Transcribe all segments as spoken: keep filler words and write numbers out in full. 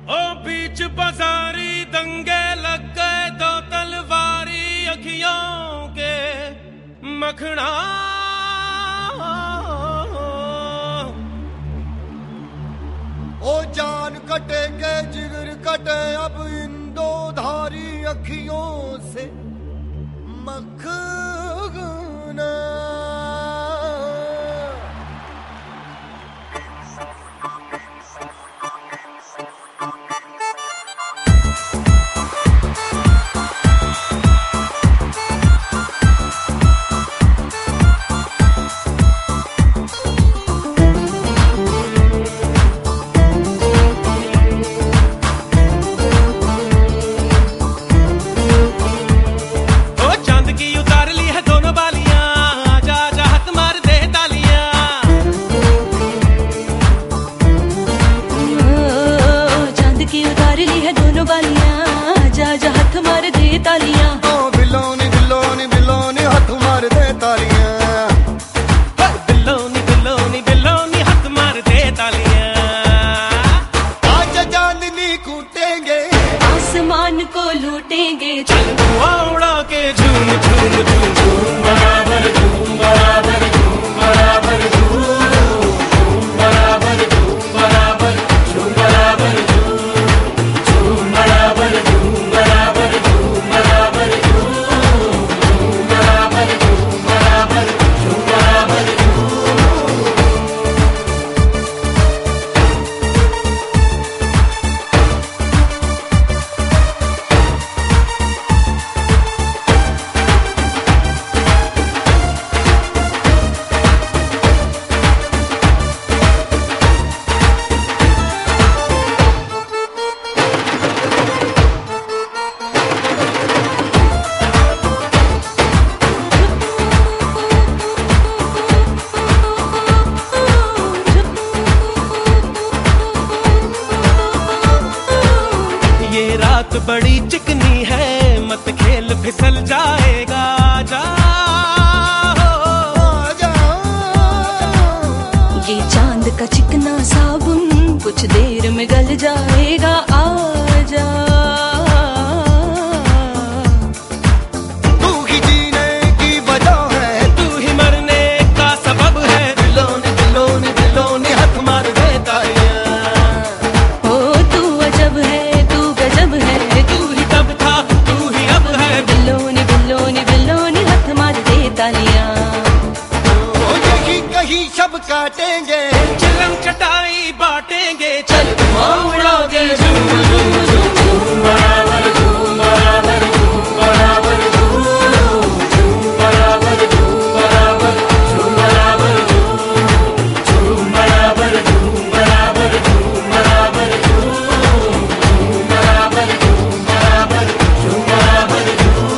ओ बीच बाजारी दंगे लग गए, दो तलवारी अखियों के मखना। ओ जान कटे के जिगर कटे अब इन दो धारी अखियों से मखना। तालियां ओ बिलोनी बिलोनी बिलोनी हाथ मार दे तालियां, बिलोनी बिलोनी बिलोनी हाथ मार दे तालियां। आज चांदनी कूटेंगे, आसमान को लूटेंगे, चल उड़ा के झूम झूम झूम झूम बराबर झूम बराबर झूम बराबर झूम झूम बराबर झूम बराबर झूम बराबर झूम झूम बराबर झूम बराबर झूम बराबर झूम झूम बराबर झूम बराबर झूम बराबर झूम। रात बड़ी चिकनी है, मत खेल फिसल जाएगा, जा ये चांद का चिकना साबुन कुछ देर में गल जाएगा, आजा। तू ही जीने की वजह है, तू ही मरने का सबब है, बिलोनी बिलोनी बिलोनी हाथ मार दे तालियां। ओ तू अजब है, तू गजब है, तू ही तब था तू ही अब है, बिलोनी बिलोनी बिलोनी हाथ मार दे तालियां। ओ यही कहीं शब काटेंगे, चिलम चटाई बांटेंगे, चल उड़ोगे झूम झूम झूम झूम बराबर झूम बराबर झूम बराबर झूम झूम बराबर झूम बराबर झूम बराबर झूम झूम बराबर झूम बराबर झूम बराबर झूम झूम बराबर झूम बराबर झूम बराबर झूम।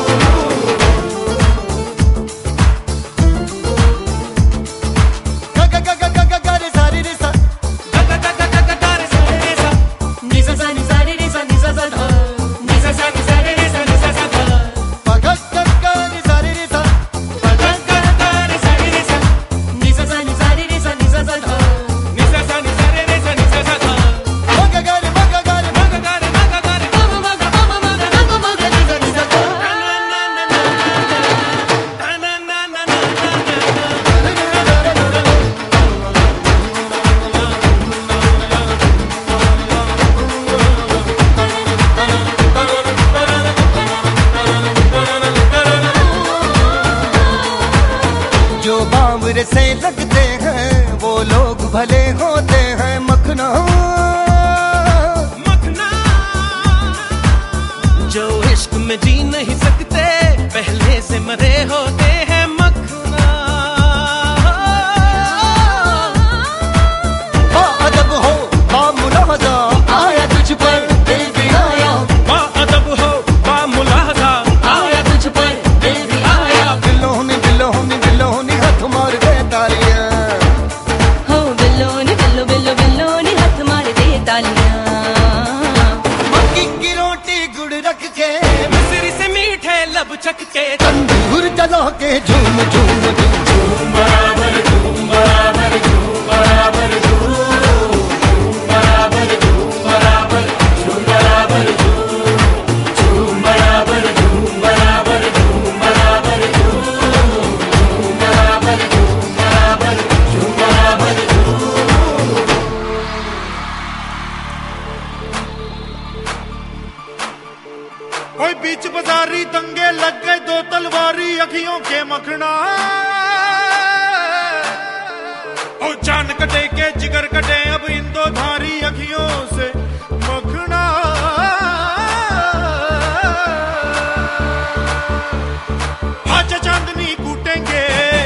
ग ग ग ग ग ग ग रे सारी रे सा, ग ग ग ग ग ग रे सा रे सा, नि सा सा नि सा रे रे सा नि सा सा धा, नि सा सा नि सा रे रे सा नि सा सा धा, प ग ग ग रे सा रे रे सा, प ग ग ग रे सा रे रे सा, नि सा सा नि सा रे रे सा नि सा सा धा, नि सा सा नि सा रे रे सा नि सा सा धा, म ग ग रे म ग ग रे म ग ग रे म ग ग रे म म म ग म म म ग म म ग नि सा नि सा धा, ना ना ना ना ना ना ना ना जो बावरे से लगते हैं वो लोग भले होते हैं, मखना मखना। जो इश्क में जी नहीं सकते पहले से मरे होते हैं, मखना। बाअदब हो बामुलाहजा आया तुझ पर दिल भी आया, बाअदब हो बामुलाहजा आया तुझ पर दिल भी आया, बिलोनी बिलोनी बिलोनी हाथ मार दे तालियां। हो बिलोनी बिलो बिलो बिलोनी हाथ मार दे तालियां। मक्की की रोटी गुड़ रख के, मिस्री से मीठे लब चख के, तंदूर जला के झूम झूम झूम झूम बराबर झूम बराबर झूम बराबर झूम झूम बराबर झूम बराबर झूम नारी दंगे लग गए दो तलवारी अखियों के मखना। ओ जान कटे के जिगर कटे अब इन दो धारी अखियों से मखना। आज चांदनी कूटेंगे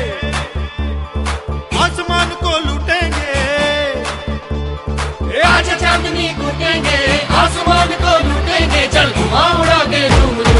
आसमान को लूटेंगे। आज चांदनी कूटेंगे आसमान को लूटेंगे। चल धुआं उड़ा के झूम